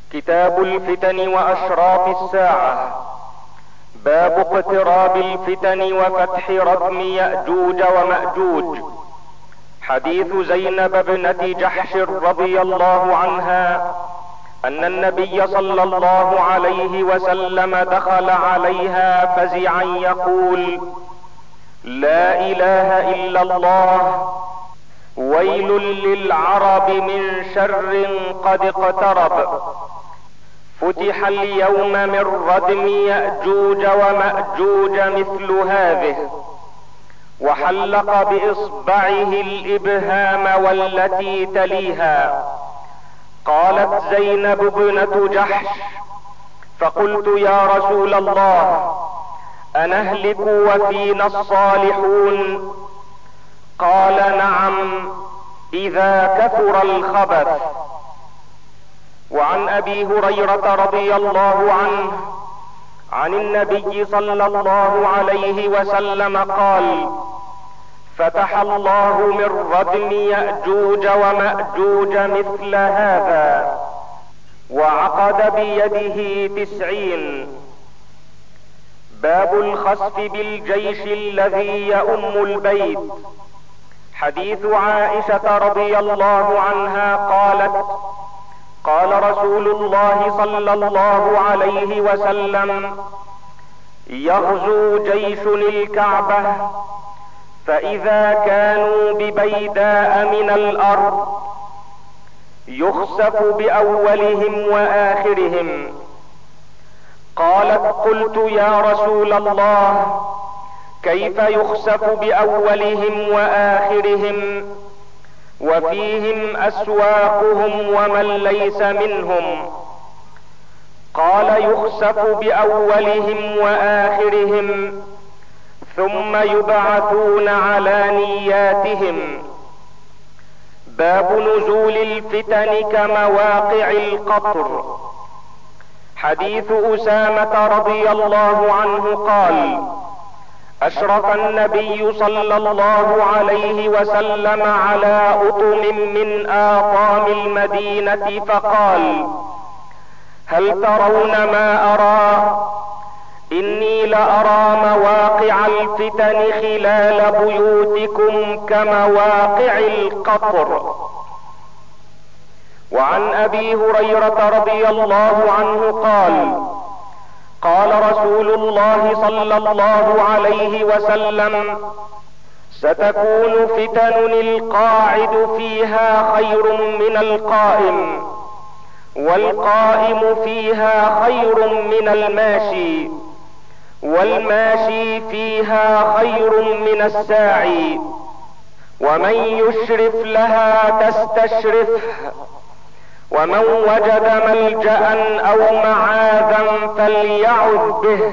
كتاب الفتن واشراط الساعة. باب اقتراب الفتن وفتح ردم يأجوج ومأجوج. حديث زينب ابنة جحش رضي الله عنها ان النبي صلى الله عليه وسلم دخل عليها فزعا يقول: لا اله الا الله، ويل للعرب من شر قد اقترب. فتح اليوم من ردم يأجوج ومأجوج مثل هذه. وحلق باصبعه الابهام والتي تليها. قالت زينب ابنة جحش: فقلت يا رسول الله، أنهلك وفينا الصالحون؟ قال: نعم، اذا كثر الخبث. وعن ابي هريرة رضي الله عنه عن النبي صلى الله عليه وسلم قال: فتح الله من ردم يأجوج ومأجوج مثل هذا، وعقد بيده 90. باب الخسف بالجيش الذي يؤم البيت. حديث عائشة رضي الله عنها قالت: قال رسول الله صلى الله عليه وسلم: يغزو جيش الكعبة، فإذا كانوا ببيداء من الأرض يخسف بأولهم وآخرهم. قالت: قلت يا رسول الله، كيف يخسف بأولهم وآخرهم وفيهم أسواقهم ومن ليس منهم؟ قال: يخسف بأولهم وآخرهم ثم يبعثون على نياتهم. باب نزول الفتن كمواقع القطر. حديث أسامة رضي الله عنه قال: اشرف النبي صلى الله عليه وسلم على اطم من آطام المدينة فقال: هل ترون ما ارى؟ اني لارى مواقع الفتن خلال بيوتكم كمواقع القطر. وعن ابي هريرة رضي الله عنه قال: قال رسول الله صلى الله عليه وسلم: ستكون فتن القاعد فيها خير من القائم، والقائم فيها خير من الماشي، والماشي فيها خير من الساعي، ومن يشرف لها تستشرفه، ومن وجد ملجأ او معاذا فليعذ به.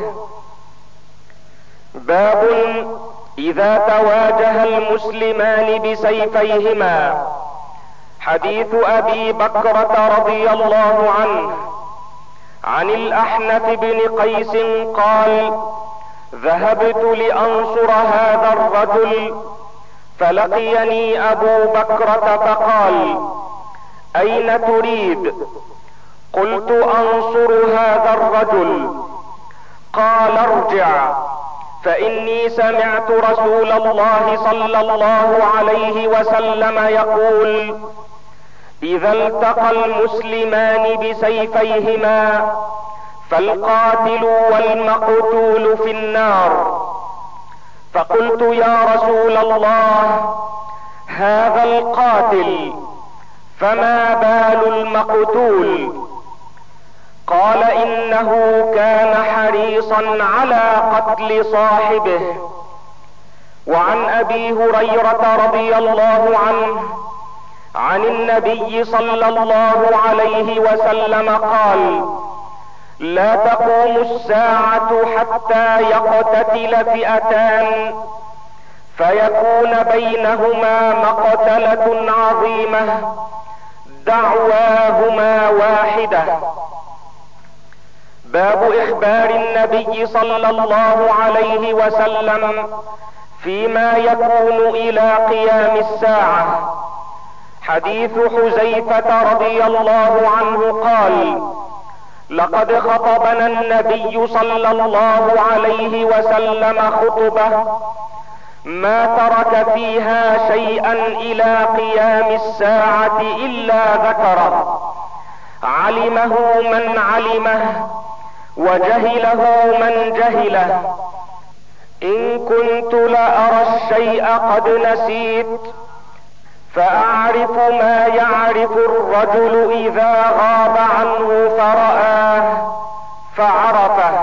باب اذا تواجه المسلمان بسيفيهما. حديث ابي بكرة رضي الله عنه عن الاحنف بن قيس قال: ذهبت لانصر هذا الرجل، فلقيني ابو بكرة فقال: اين تريد؟ قلت: انصر هذا الرجل. قال: ارجع، فاني سمعت رسول الله صلى الله عليه وسلم يقول: اذا التقى المسلمان بسيفيهما فالقاتل والمقتول في النار. فقلت: يا رسول الله، هذا القاتل، فما بال المقتول؟ قال: انه كان حريصا على قتل صاحبه. وعن ابي هريرة رضي الله عنه عن النبي صلى الله عليه وسلم قال: لا تقوم الساعة حتى يقتتل فئتان فيكون بينهما مقتلة عظيمة دعواهما واحدة. باب اخبار النبي صلى الله عليه وسلم فيما يكون الى قيام الساعة. حديث حذيفة رضي الله عنه قال: لقد خطبنا النبي صلى الله عليه وسلم خطبة ما ترك فيها شيئا الى قيام الساعة الا ذكره، علمه من علمه وجهله من جهله. ان كنت لارى الشيء قد نسيت، فاعرف ما يعرف الرجل اذا غاب عنه فرآه فعرفه.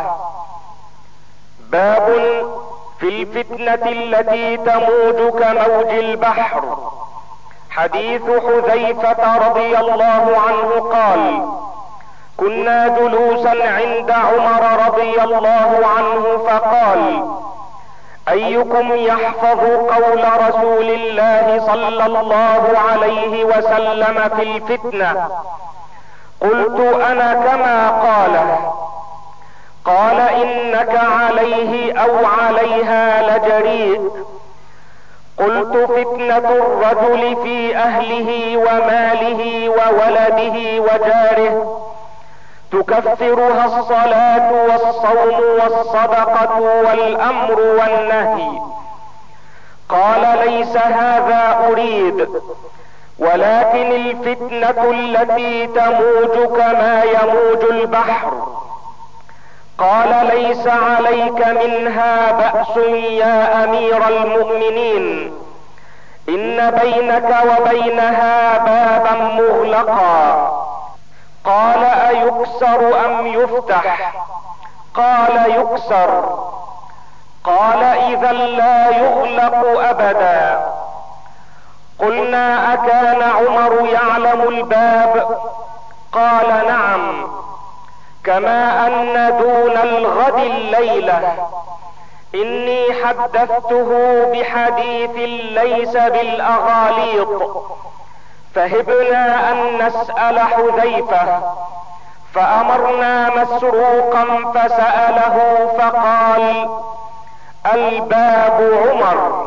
باب في الفتنة التي تموج كموج البحر. حديث حذيفة رضي الله عنه قال: كنا جلوسا عند عمر رضي الله عنه فقال: ايكم يحفظ قول رسول الله صلى الله عليه وسلم في الفتنة؟ قلت: انا كما قاله. قال: انك عليه او عليها لجريء. قلت: فتنة الرجل في اهله وماله وولده وجاره تكفرها الصلاة والصوم والصدقة والامر والنهي. قال: ليس هذا اريد، ولكن الفتنة التي تموج كما يموج البحر. قال: ليس عليك منها بأس يا امير المؤمنين، ان بينك وبينها بابا مغلقا. قال: ايكسر ام يفتح؟ قال: يكسر. قال: اذا لا يغلق ابدا. قلنا: اكان عمر يعلم الباب؟ قال: نعم، كما ان دون الغد الليلة اني حدثته بحديث ليس بالاغاليط. فهبنا ان نسأل حذيفة، فامرنا مسروقا فسأله فقال: الباب عمر.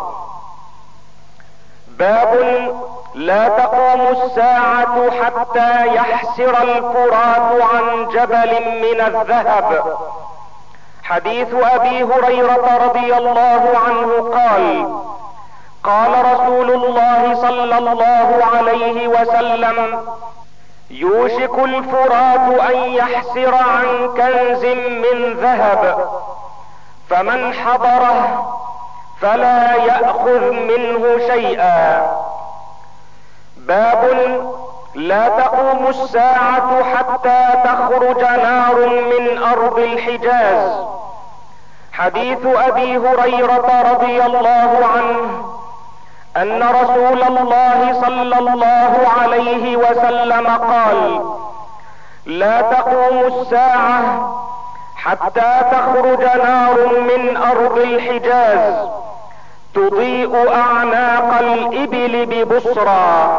باب لا تقوم الساعة حتى يحسر الفرات عن جبل من الذهب. حديث ابي هريرة رضي الله عنه قال: قال رسول الله صلى الله عليه وسلم: يوشك الفرات ان يحسر عن كنز من ذهب، فمن حضره فلا يأخذ منه شيئا. باب لا تقوم الساعة حتى تخرج نار من ارض الحجاز. حديث ابي هريرة رضي الله عنه ان رسول الله صلى الله عليه وسلم قال: لا تقوم الساعة حتى تخرج نار من ارض الحجاز تضيء اعناق الابل ببصرى.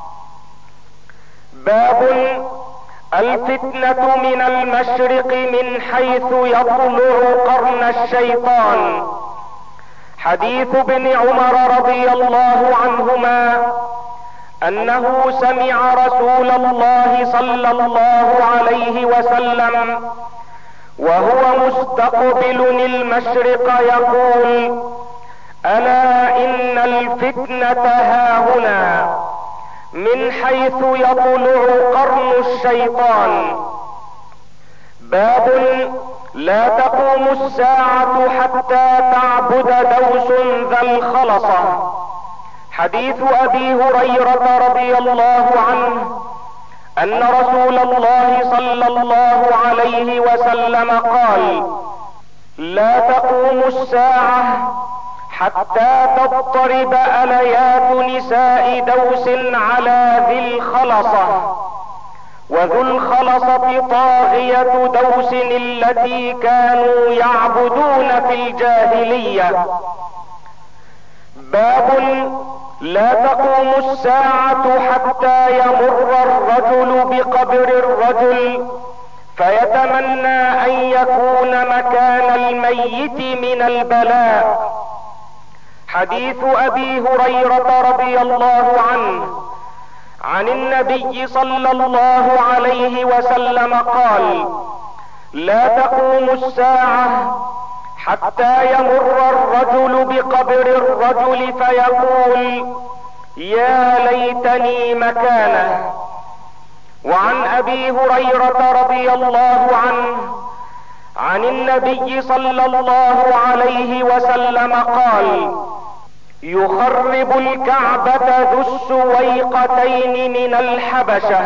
باب الفتنة من المشرق من حيث يطلع قرن الشيطان. حديث ابن عمر رضي الله عنهما انه سمع رسول الله صلى الله عليه وسلم وهو مستقبل المشرق يقول: الا ان الفتنة هاهنا من حيث يطلع قرن الشيطان. باب لا تقوم الساعة حتى تعبد دوس ذا الخلصة. حديث ابي هريرة رضي الله عنه ان رسول الله صلى الله عليه وسلم قال: لا تقوم الساعة حتى تضطرب اليات نساء دوس على ذي الخلصة، وذو الخلصة طاغية دوس التي كانوا يعبدون في الجاهلية. باب لا تقوم الساعة حتى يمر الرجل بقبر الرجل فيتمنى ان يكون مكان الميت من البلاء. حديث ابي هريرة رضي الله عنه عن النبي صلى الله عليه وسلم قال: لا تقوم الساعة حتى يمر الرجل بقبر الرجل فيقول يا ليتني مكانه. وعن ابي هريرة رضي الله عنه عن النبي صلى الله عليه وسلم قال يخرب الكعبة ذو السويقتين من الحبشة.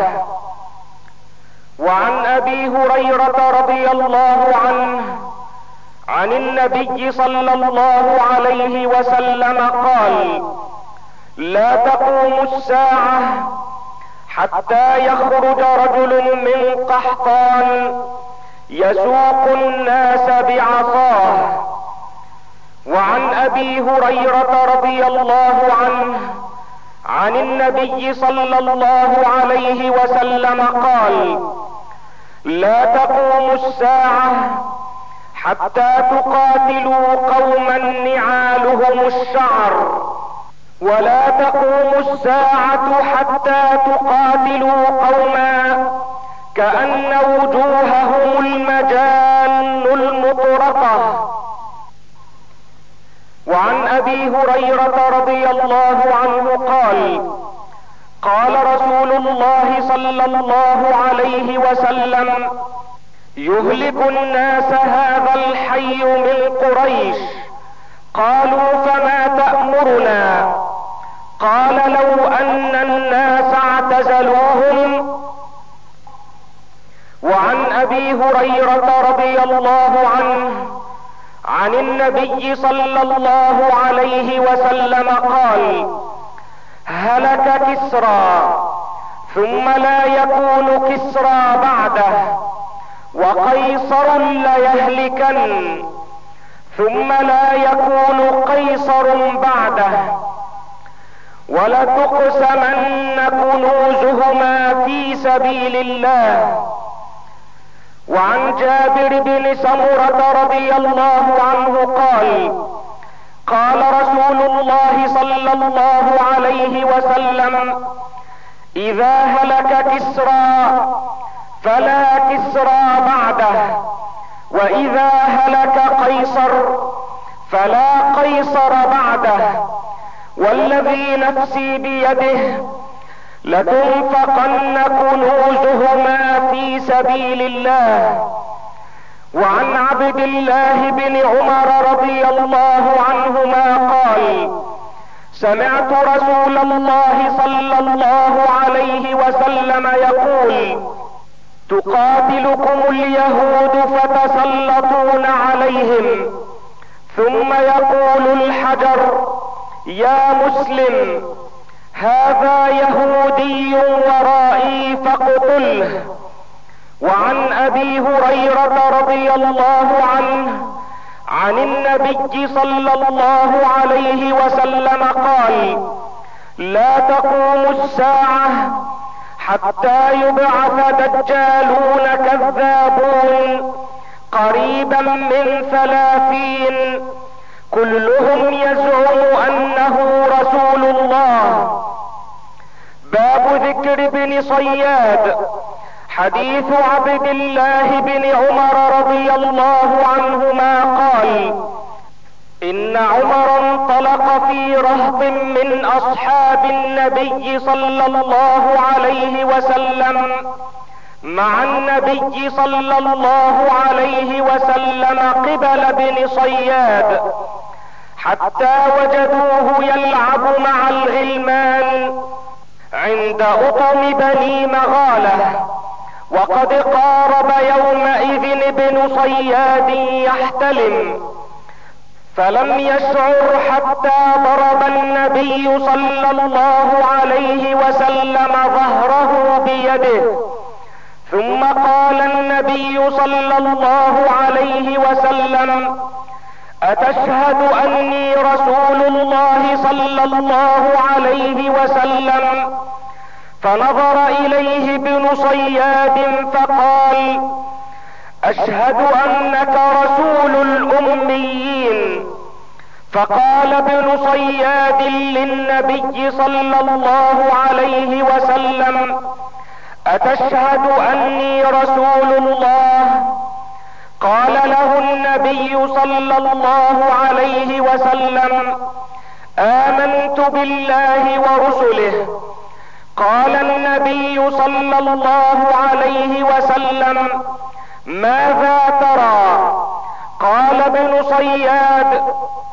وعن ابي هريرة رضي الله عنه عن النبي صلى الله عليه وسلم قال لا تقوم الساعة حتى يخرج رجل من قحطان يسوق الناس بعصاه. وعن ابي هريرة رضي الله عنه عن النبي صلى الله عليه وسلم قال لا تقوم الساعة حتى تقاتلوا قوما نعالهم الشعر، ولا تقوم الساعة حتى تقاتلوا قوما كأن وجوههم المجان المطرقة. وعن ابي هريرة رضي الله عنه قال قال رسول الله صلى الله عليه وسلم يهلك الناس هذا الحي من قريش. قالوا فما تأمرنا؟ قال لو ان الناس اعتزلوهم. وعن ابي هريرة رضي الله عنه عن النبي صلى الله عليه وسلم قال هلك كسرى ثم لا يكون كسرى بعده، وقيصر ليهلكن ثم لا يكون قيصر بعده، ولتقسمن كنوزهما في سبيل الله. وعن جابر بن سمرة رضي الله عنه قال قال رسول الله صلى الله عليه وسلم اذا هلك كسرى فلا كسرى بعده، واذا هلك قيصر فلا قيصر بعده، والذي نفسي بيده لتنفقن كنوزهما في سبيل الله. وعن عبد الله بن عمر رضي الله عنهما قال سمعت رسول الله صلى الله عليه وسلم يقول تقاتلكم اليهود فتسلطون عليهم، ثم يقول الحجر يا مسلم هذا يهودي ورائي فاقتله. وعن ابي هريرة رضي الله عنه عن النبي صلى الله عليه وسلم قال لا تقوم الساعة حتى يبعث دجالون كذابون قريبا من 30 كلهم يزعم انه رسول الله. باب ذكر بن صياد. حديث عبد الله بن عمر رضي الله عنهما قال ان عمر انطلق في رهط من اصحاب النبي صلى الله عليه وسلم مع النبي صلى الله عليه وسلم قبل بن صياد حتى وجدوه يلعب مع الغلمان عند أطم بني مغالة، وقد قارب يومئذ ابن صياد يحتلم، فلم يشعر حتى ضرب النبي صلى الله عليه وسلم ظهره بيده، ثم قال النبي صلى الله عليه وسلم أتشهد أني رسول الله صلى الله عليه وسلم؟ فنظر إليه ابن صياد فقال أشهد أنك رسول الأميين. فقال ابن صياد للنبي صلى الله عليه وسلم أتشهد أني رسول الله؟ النبي صلى الله عليه وسلم: آمنت بالله ورسله. قال النبي صلى الله عليه وسلم: ماذا ترى؟ قال ابن صياد: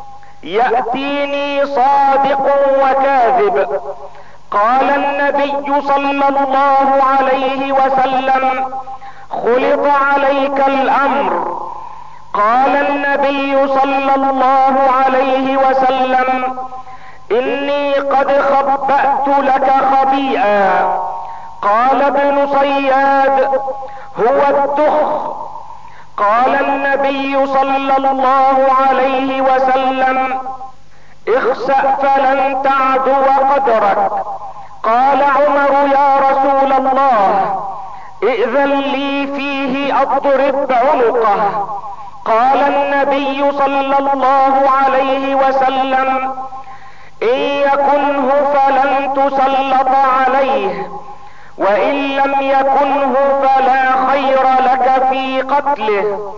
يأتيني صادق وكاذب. قال النبي صلى الله عليه وسلم: خلط عليك الامر. قال النبي صلى الله عليه وسلم: اني قد خبأت لك خبيئا. قال ابن صياد: هو الدخ. قال النبي صلى الله عليه وسلم: اخسأ فلن تعدو قدرك. قال عمر: يا رسول الله، ائذن لي فيه اضرب عنقه. قال النبي صلى الله عليه وسلم: ان يكنه فلن تسلط عليه، وان لم يكنه فلا خير لك في قتله.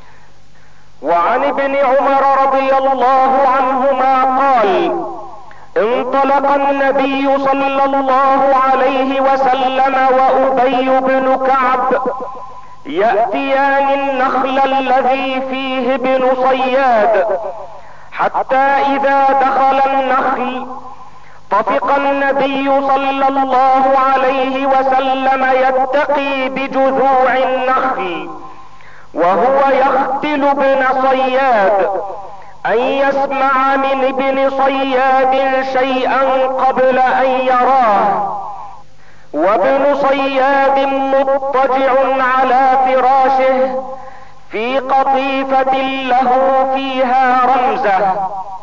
وعن ابن عمر رضي الله عنهما قال: انطلق النبي صلى الله عليه وسلم وأبي بن كعب يأتيان النخل الذي فيه ابن صياد، حتى إذا دخل النخل طفق النبي صلى الله عليه وسلم يتقي بجذوع النخل وهو يختل ابن صياد ان يسمع من ابن صياد شيئا قبل ان يراه، وابن صياد مضطجع على فراشه في قطيفة له فيها رمزة.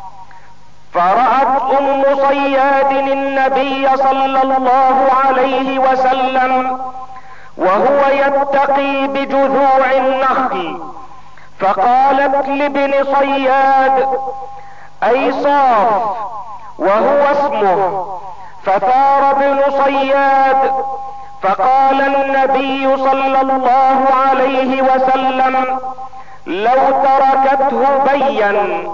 فرأت ام صياد النبي صلى الله عليه وسلم وهو يتقي بجذوع النخل، فقالت لابن صياد: اي صاف، وهو اسمه. فثار ابن صياد، فقال النبي صلى الله عليه وسلم: لو تركته بين.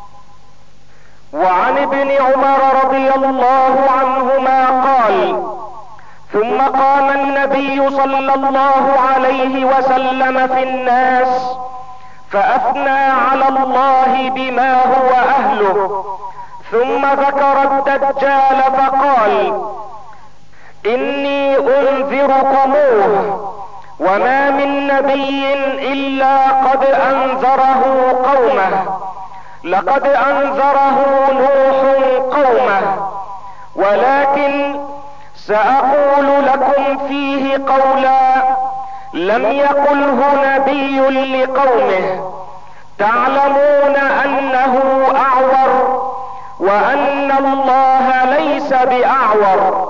وعن ابن عمر رضي الله عنهما قال: ثم قام النبي صلى الله عليه وسلم في الناس فأثنى على الله بما هو أهله، ثم ذكر الدجال فقال: إني أنذركموه، وما من نبي إلا قد أنذره قومه. لقد أنذره نوح قومه، ولكن سأقول لكم فيه قولا لم يقله نبي لقومه. تعلمون أنه أعور، وأن الله ليس بأعور.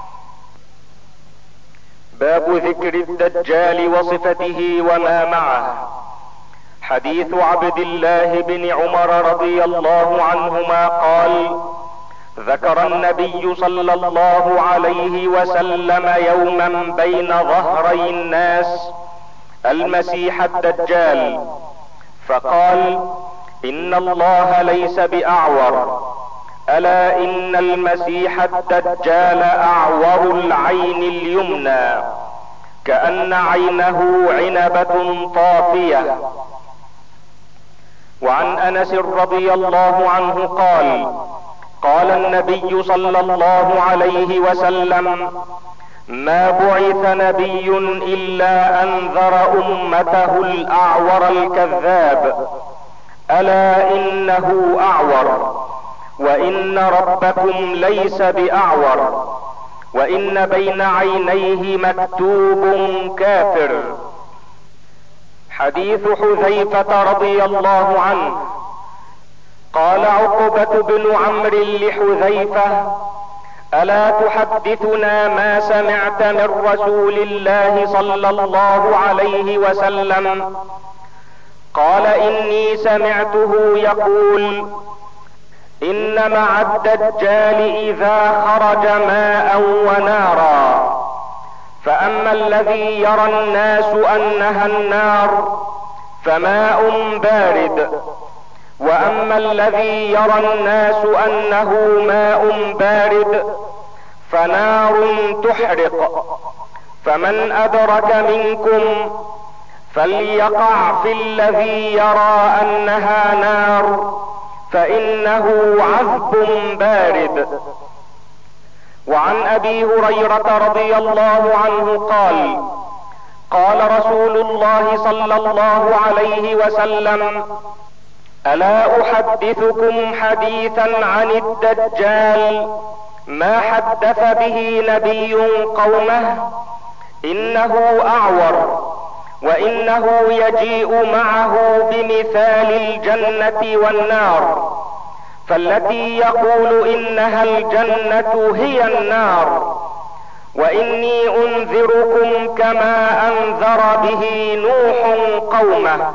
باب ذكر الدجال وصفته وما معه. حديث عبد الله بن عمر رضي الله عنهما قال: ذكر النبي صلى الله عليه وسلم يوما بين ظهري الناس المسيح الدجال، فقال: ان الله ليس باعور، الا ان المسيح الدجال اعور العين اليمنى كأن عينه عنبة طافية. وعن انس رضي الله عنه قال: قال النبي صلى الله عليه وسلم: ما بعث نبي الا انذر امته الاعور الكذاب، الا انه اعور، وان ربكم ليس باعور، وان بين عينيه مكتوب كافر. حديث حذيفة رضي الله عنه قال عقبة بن عمرو لحذيفة: الا تحدثنا ما سمعت من رسول الله صلى الله عليه وسلم؟ قال: اني سمعته يقول: ان مع الدجال اذا خرج ماء ونارا، فاما الذي يرى الناس انها النار فماء بارد، واما الذي يرى الناس انه ماء بارد فنار تحرق. فمن ادرك منكم فليقع في الذي يرى انها نار، فانه عذب بارد. وعن ابي هريرة رضي الله عنه قال: قال رسول الله صلى الله عليه وسلم: الا احدثكم حديثا عن الدجال ما حدث به نبي قومه؟ انه اعور، وانه يجيء معه بمثال الجنة والنار، فالتي يقول انها الجنة هي النار، واني انذركم كما انذر به نوح قومه.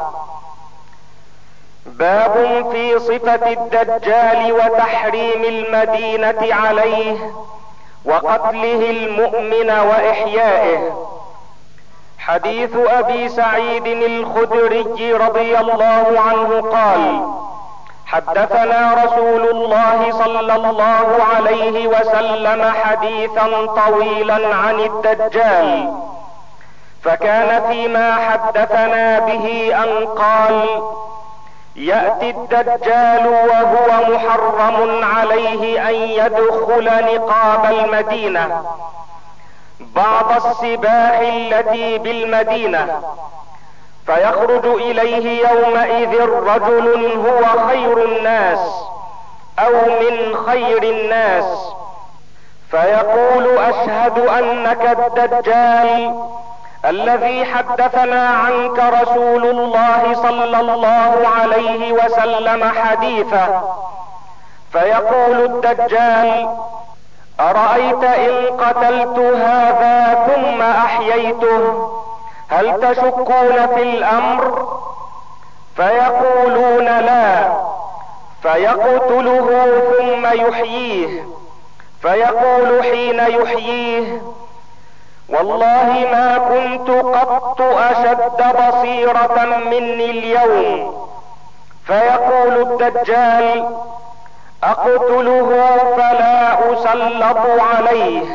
باب في صفة الدجال وتحريم المدينة عليه وقتله المؤمن واحيائه. حديث ابي سعيد الخدري رضي الله عنه قال: حدثنا رسول الله صلى الله عليه وسلم حديثا طويلا عن الدجال، فكان فيما حدثنا به ان قال: يأتي الدجال وهو محرم عليه ان يدخل نقاب المدينة بعض السباح التي بالمدينة، فيخرج اليه يومئذ رجل هو خير الناس او من خير الناس، فيقول: اشهد انك الدجال الذي حدثنا عنك رسول الله صلى الله عليه وسلم حديثا. فيقول الدجال: ارايت ان قتلت هذا ثم احييته هل تشكون في الامر؟ فيقولون لا. فيقتله ثم يحييه، فيقول حين يحييه: والله ما كنت قط اشد بصيرة مني اليوم. فيقول الدجال: اقتله فلا اسلط عليه.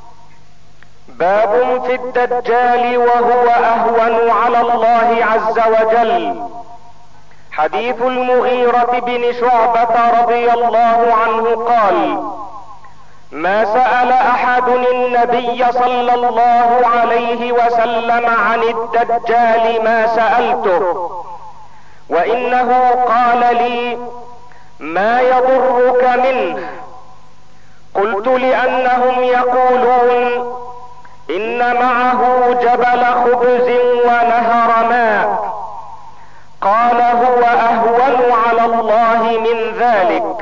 باب في الدجال وهو اهون على الله عز وجل. حديث المغيرة بن شعبة رضي الله عنه قال: ما سأل احد النبي صلى الله عليه وسلم عن الدجال ما سألته، وانه قال لي: ما يضرك منه؟ قلت: لانهم يقولون ان معه جبل خبز ونهر ماء. قال: هو اهون على الله من ذلك.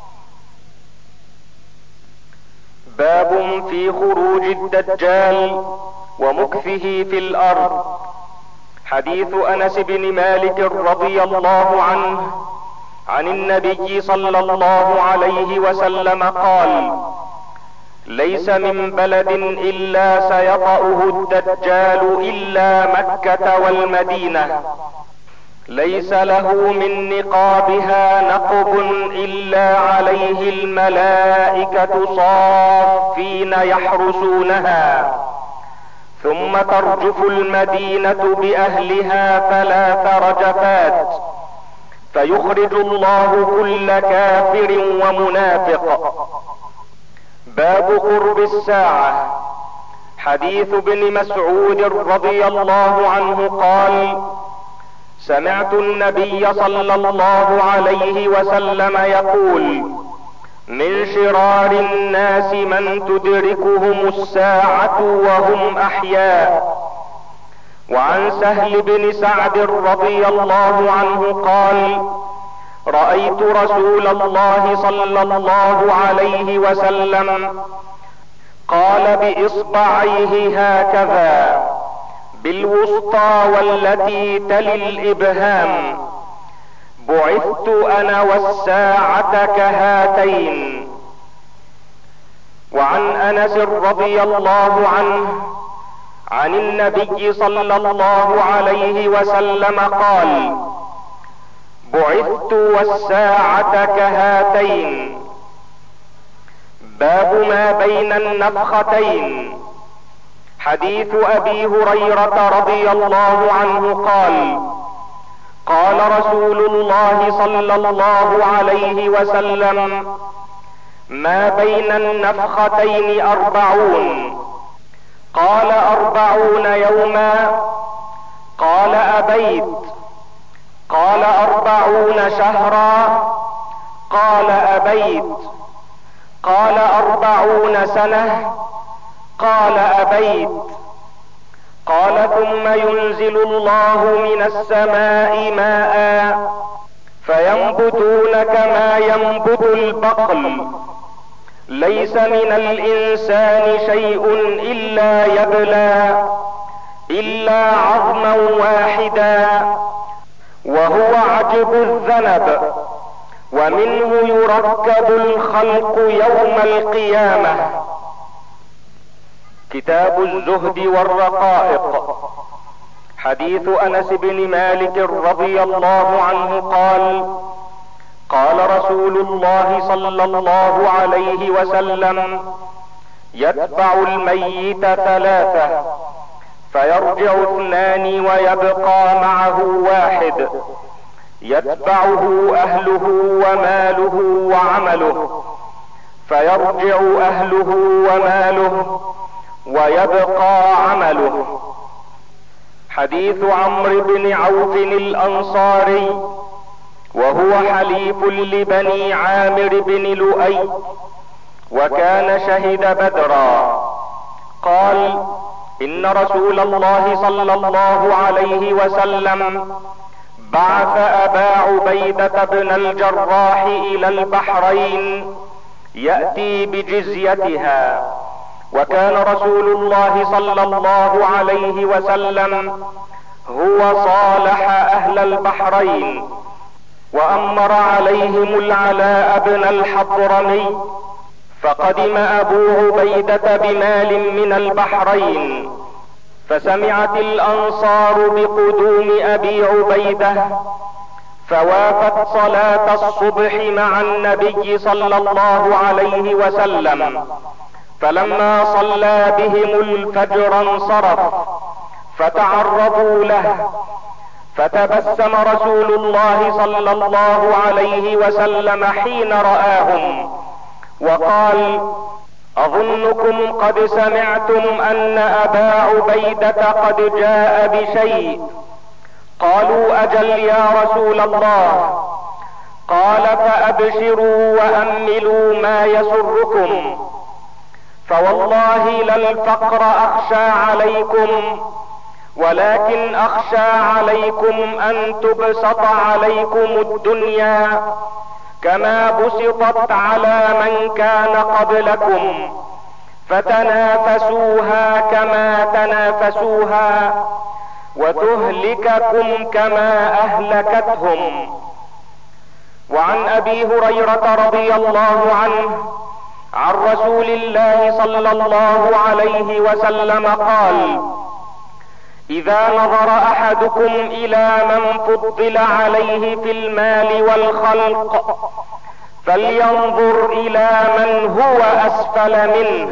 باب في خروج الدجال ومكثه في الارض. حديث انس بن مالك رضي الله عنه عن النبي صلى الله عليه وسلم قال: ليس من بلد الا سيطأه الدجال الا مكة والمدينة، ليس له من نقابها نقب الا عليه الملائكة صافين يحرسونها، ثم ترجف المدينة باهلها 3 رجفات، فيخرج الله كل كافر ومنافق. باب قرب الساعة. حديث ابن مسعود رضي الله عنه قال: سمعت النبي صلى الله عليه وسلم يقول: من شرار الناس من تدركهم الساعة وهم احياء. وعن سهل بن سعد رضي الله عنه قال: رأيت رسول الله صلى الله عليه وسلم قال باصبعيه هكذا بالوسطى والتي تلي الابهام: بعثت انا والساعة كهاتين. وعن انس رضي الله عنه عن النبي صلى الله عليه وسلم قال: بعثت والساعة كهاتين. باب ما بين النفختين. حديث ابي هريرة رضي الله عنه قال: قال رسول الله صلى الله عليه وسلم: ما بين النفختين 40. قال: 40 يوما. قال: أبيت. قال: 40 شهرا. قال: أبيت. قال: 40 سنة. قال: أبيت. قال: ثم ينزل الله من السماء ماء فينبتون كما ينبت البقل، ليس من الانسان شيء الا يبلى الا عظما واحدا وهو عجب الذنب، ومنه يركب الخلق يوم القيامة. كتاب الزهد والرقائق. حديث انس بن مالك رضي الله عنه قال: قال رسول الله صلى الله عليه وسلم: يتبع الميت 3، فيرجع 2 ويبقى معه 1، يتبعه اهله وماله وعمله، فيرجع اهله وماله ويبقى عمله. حديث عمرو بن عوف الانصاري، وهو حليف لبني عامر بن لؤي، وكان شهد بدرا. قال: ان رسول الله صلى الله عليه وسلم بعث ابا عبيدة بن الجراح الى البحرين يأتي بجزيتها، وكان رسول الله صلى الله عليه وسلم هو صالح اهل البحرين، وامر عليهم العلاء بن الحضرمي، فقدم ابو عبيدة بمال من البحرين، فسمعت الانصار بقدوم ابي عبيدة، فوافت صلاة الصبح مع النبي صلى الله عليه وسلم، فلما صلى بهم الفجر انصرف، فتعرضوا له، فتبسم رسول الله صلى الله عليه وسلم حين رآهم وقال: اظنكم قد سمعتم ان ابا عبيدة قد جاء بشيء. قالوا: اجل يا رسول الله. قال: فابشروا واملوا ما يسركم، فوالله لا الفقر اخشى عليكم، ولكن اخشى عليكم ان تبسط عليكم الدنيا كما بسطت على من كان قبلكم، فتنافسوها كما تنافسوها، وتهلككم كما اهلكتهم. وعن ابي هريرة رضي الله عنه عن رسول الله صلى الله عليه وسلم قال: اذا نظر احدكم الى من فضل عليه في المال والخلق فلينظر الى من هو اسفل منه.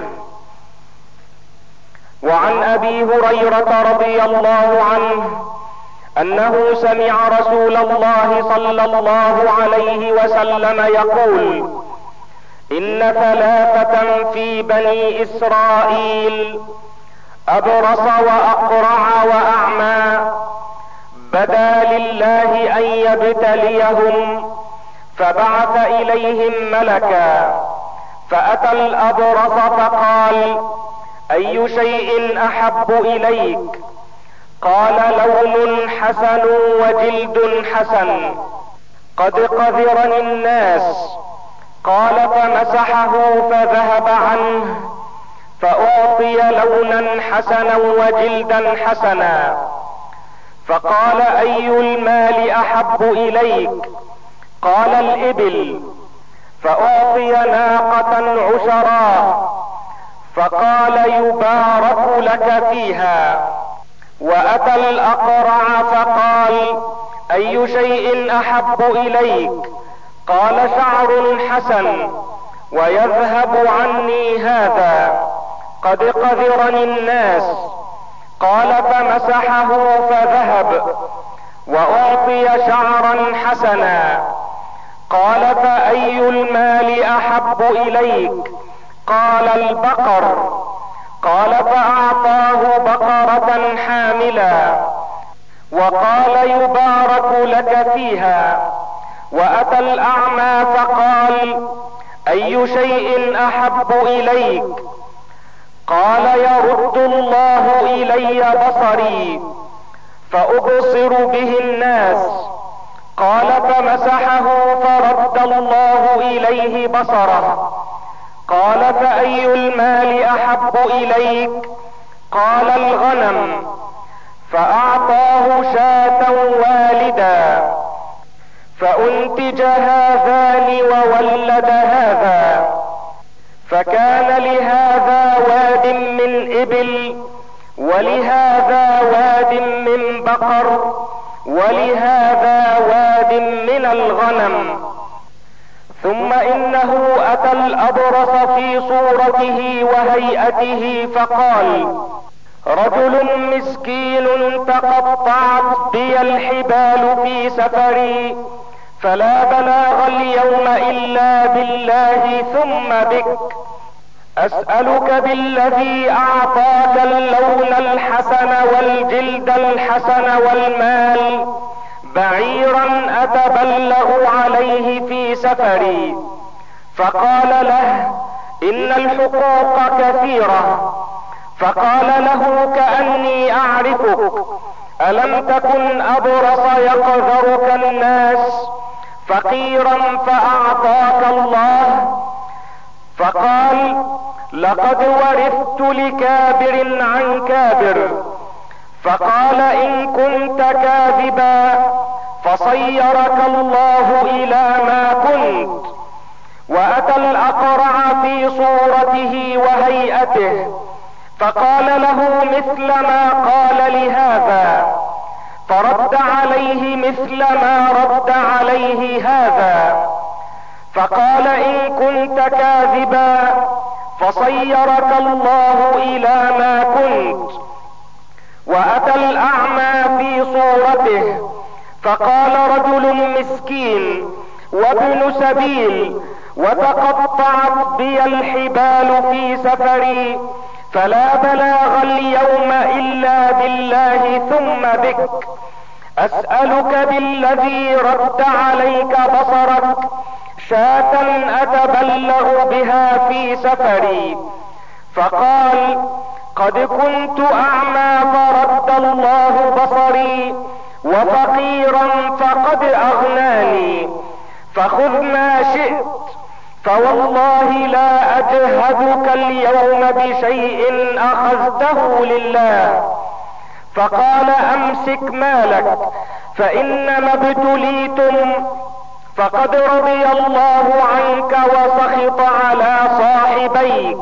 وعن ابي هريرة رضي الله عنه انه سمع رسول الله صلى الله عليه وسلم يقول: ان 3 في بني اسرائيل ابرص واقرع واعمى بدا لله ان يبتليهم، فبعث اليهم ملكا، فاتى الابرص فقال: اي شيء احب اليك؟ قال: لون حسن وجلد حسن، قد قذرني الناس. قال: فمسحه فذهب عنه، فأعطي لونا حسنا وجلدا حسنا. فقال: اي المال احب اليك؟ قال: الابل. فأعطي ناقة عشراء، فقال يبارك لك فيها. واتى الاقرع فقال اي شيء احب اليك؟ قال شعر حسن ويذهب عني هذا، قد قذرني الناس. قال فمسحه فذهب واعطي شعرا حسنا. قال فاي المال احب اليك؟ قال البقر. قال فاعطاه بقرة حاملا وقال يبارك لك فيها. واتى الاعمى فقال اي شيء احب اليك؟ قال يرد الله الي بصري فابصر به الناس. قال فمسحه فرد الله اليه بصره. قال فاي المال احب اليك؟ قال الغنم. فاعطاه شاة والدا، فانتج هذان وولد هذا، فكان لهذا واد من ابل ولهذا واد من بقر ولهذا واد من الغنم. ثم انه اتى الابرص في صورته وهيئته فقال رجل مسكين تقطعت بي الحبال في سفري، فلا بلاغ اليوم الا بالله ثم بك، اسألك بالذي اعطاك اللون الحسن والجلد الحسن والمال بعيرا اتبلغ عليه في سفري. فقال له ان الحقوق كثيرة. فقال له كأني اعرفك، الم تكن ابرص يقذرك الناس فقيرا فاعطاك الله؟ فقال لقد ورثت لكابر عن كابر. فقال ان كنت كاذبا فصيرك الله الى ما كنت. واتى الاقرع في صورته وهيئته فقال له مثل ما قال لهذا، فرد عليه مثل ما رد عليه هذا. فقال ان كنت كاذبا فصيرك الله الى ما كنت. واتى الاعمى في صورته فقال رجل مسكين وابن سبيل وتقطعت بي الحبال في سفري، فلا بلاغ اليوم الا بالله ثم بك، اسألك بالذي رد عليك بصرك شاة اتبلغ بها في سفري. فقال قد كنت اعمى فرد الله بصري وفقيرا فقد اغناني، فخذ ما شئت، فوالله لا اجهدك اليوم بشيء اخذته لله. فقال امسك مالك فانما ابتليتم، فقد رضي الله عنك وسخط على صاحبيك.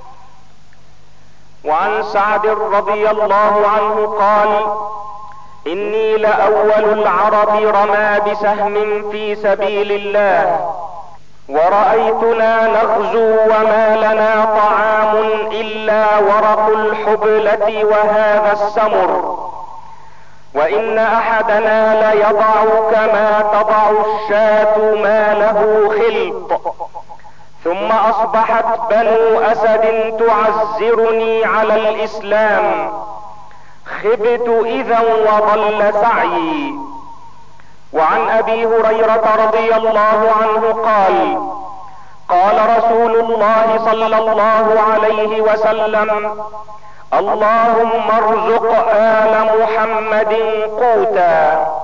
وعن سعد رضي الله عنه قال اني لاول العرب رمى بسهم في سبيل الله، ورأيتنا نغزو وما لنا طعام الا ورق الحبلة وهذا السمر، وان احدنا ليضع كما تضع الشاة ما له خلط. ثم اصبحت بنو اسد تعزرني على الاسلام، خبت اذا وضل سعيي. وعن ابي هريرة رضي الله عنه قال قال رسول الله صلى الله عليه وسلم اللهم ارزق آل محمد قوتا.